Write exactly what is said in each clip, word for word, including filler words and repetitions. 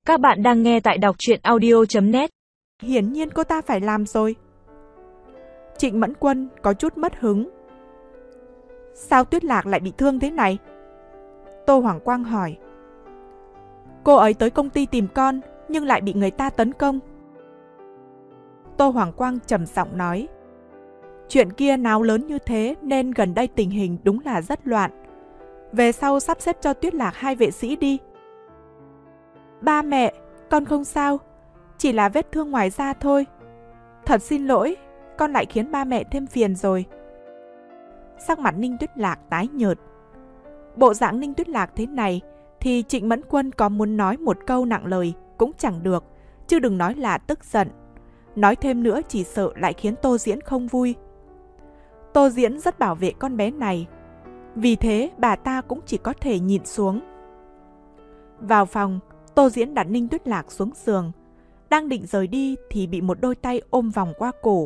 Các bạn đang nghe tại đọc truyện audio chấm net. Hiển nhiên cô ta phải làm rồi. Trịnh Mẫn Quân có chút mất hứng. Sao Tuyết Lạc lại bị thương thế này? Tô Hoàng Quang hỏi. Cô ấy tới công ty tìm con, nhưng lại bị người ta tấn công. Tô Hoàng Quang trầm giọng nói. Chuyện kia náo lớn như thế nên gần đây tình hình đúng là rất loạn. Về sau sắp xếp cho Tuyết Lạc hai vệ sĩ đi. Ba mẹ, con không sao, chỉ là vết thương ngoài da thôi. Thật xin lỗi, con lại khiến ba mẹ thêm phiền rồi. Sắc mặt Ninh Tuyết Lạc tái nhợt. Bộ dạng Ninh Tuyết Lạc thế này thì Trịnh Mẫn Quân có muốn nói một câu nặng lời cũng chẳng được, chứ đừng nói là tức giận. Nói thêm nữa chỉ sợ lại khiến Tô Diễn không vui. Tô Diễn rất bảo vệ con bé này, vì thế bà ta cũng chỉ có thể nhìn xuống. Vào phòng, Tô Diễn đặt Ninh Tuyết Lạc xuống giường. Đang định rời đi thì bị một đôi tay ôm vòng qua cổ.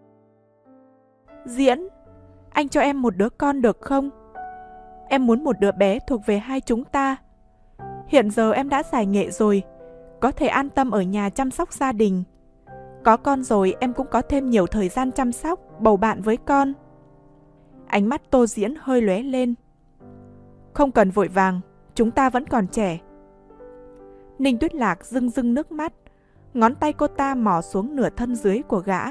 Diễn, anh cho em một đứa con được không? Em muốn một đứa bé thuộc về hai chúng ta. Hiện giờ em đã giải nghệ rồi, có thể an tâm ở nhà chăm sóc gia đình. Có con rồi em cũng có thêm nhiều thời gian chăm sóc, bầu bạn với con. Ánh mắt Tô Diễn hơi lóe lên. Không cần vội vàng, chúng ta vẫn còn trẻ. Ninh Tuyết Lạc rưng rưng nước mắt, ngón tay cô ta mò xuống nửa thân dưới của gã.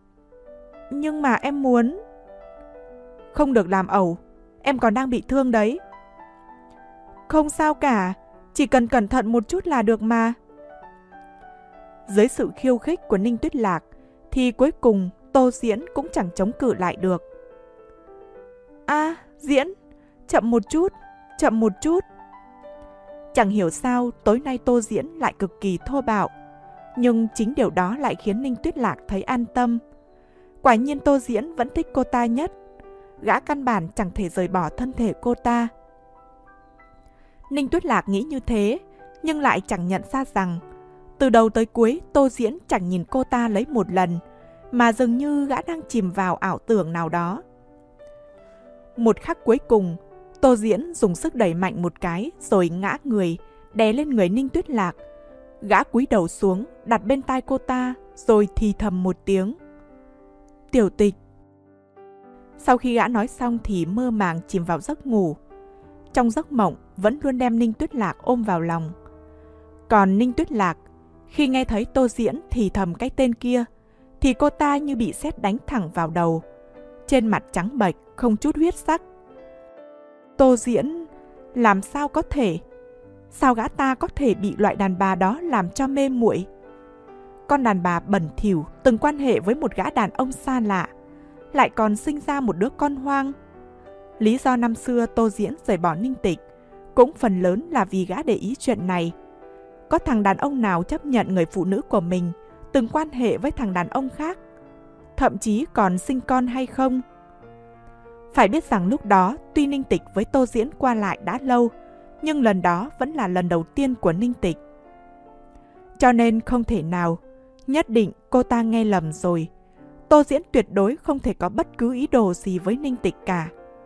Nhưng mà em muốn... Không được làm ẩu, em còn đang bị thương đấy. Không sao cả, chỉ cần cẩn thận một chút là được mà. Dưới sự khiêu khích của Ninh Tuyết Lạc thì cuối cùng Tô Diễn cũng chẳng chống cự lại được. À, Diễn, chậm một chút, chậm một chút. Chẳng hiểu sao tối nay Tô Diễn lại cực kỳ thô bạo, nhưng chính điều đó lại khiến Ninh Tuyết Lạc thấy an tâm. Quả nhiên Tô Diễn vẫn thích cô ta nhất. Gã căn bản chẳng thể rời bỏ thân thể cô ta. Ninh Tuyết Lạc nghĩ như thế, nhưng lại chẳng nhận ra rằng từ đầu tới cuối Tô Diễn chẳng nhìn cô ta lấy một lần, mà dường như gã đang chìm vào ảo tưởng nào đó. Một khắc cuối cùng, Tô Diễn dùng sức đẩy mạnh một cái rồi ngã người, đè lên người Ninh Tuyết Lạc. Gã cúi đầu xuống, đặt bên tai cô ta, rồi thì thầm một tiếng. Tiểu Tịch. Sau khi gã nói xong thì mơ màng chìm vào giấc ngủ. Trong giấc mộng vẫn luôn đem Ninh Tuyết Lạc ôm vào lòng. Còn Ninh Tuyết Lạc, khi nghe thấy Tô Diễn thì thầm cái tên kia, thì cô ta như bị sét đánh thẳng vào đầu. Trên mặt trắng bệch, không chút huyết sắc. Tô Diễn, làm sao có thể? Sao gã ta có thể bị loại đàn bà đó làm cho mê muội? Con đàn bà bẩn thỉu từng quan hệ với một gã đàn ông xa lạ, lại còn sinh ra một đứa con hoang. Lý do năm xưa Tô Diễn rời bỏ Ninh Tịch cũng phần lớn là vì gã để ý chuyện này. Có thằng đàn ông nào chấp nhận người phụ nữ của mình từng quan hệ với thằng đàn ông khác, thậm chí còn sinh con hay không? Phải biết rằng lúc đó tuy Ninh Tịch với Tô Diễn qua lại đã lâu, nhưng lần đó vẫn là lần đầu tiên của Ninh Tịch. Cho nên không thể nào, nhất định cô ta nghe lầm rồi. Tô Diễn tuyệt đối không thể có bất cứ ý đồ gì với Ninh Tịch cả.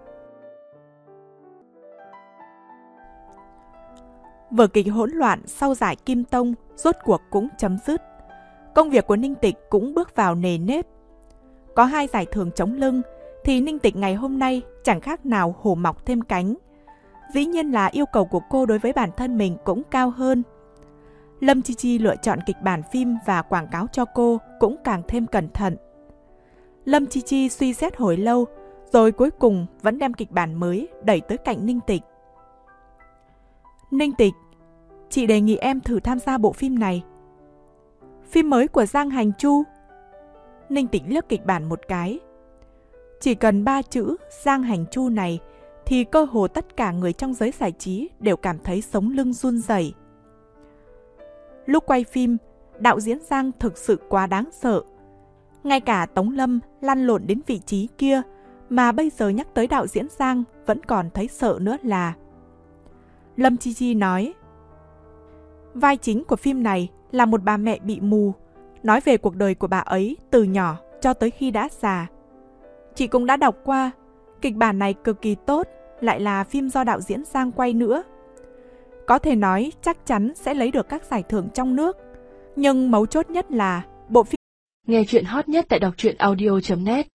Vở kịch hỗn loạn sau giải Kim Tông rốt cuộc cũng chấm dứt. Công việc của Ninh Tịch cũng bước vào nề nếp. Có hai giải thưởng chống lưng thì Ninh Tịch ngày hôm nay chẳng khác nào hổ mọc thêm cánh. Dĩ nhiên là yêu cầu của cô đối với bản thân mình cũng cao hơn. Lâm Chi Chi lựa chọn kịch bản phim và quảng cáo cho cô cũng càng thêm cẩn thận. Lâm Chi Chi suy xét hồi lâu, rồi cuối cùng vẫn đem kịch bản mới đẩy tới cạnh Ninh Tịch. Ninh Tịch, chị đề nghị em thử tham gia bộ phim này. Phim mới của Giang Hành Chu. Ninh Tịch liếc kịch bản một cái. Chỉ cần ba chữ Giang Hành Chu này thì cơ hồ tất cả người trong giới giải trí đều cảm thấy sống lưng run rẩy. Lúc quay phim, đạo diễn Giang thực sự quá đáng sợ. Ngay cả Tống Lâm lăn lộn đến vị trí kia mà bây giờ nhắc tới đạo diễn Giang vẫn còn thấy sợ nữa là. Lâm Chi Chi nói, vai chính của phim này là một bà mẹ bị mù, nói về cuộc đời của bà ấy từ nhỏ cho tới khi đã già. Chị cũng đã đọc qua, kịch bản này cực kỳ tốt, lại là phim do đạo diễn Giang quay nữa. Có thể nói chắc chắn sẽ lấy được các giải thưởng trong nước. Nhưng mấu chốt nhất là bộ phim. Nghe chuyện hot nhất tại đọc truyện audio chấm net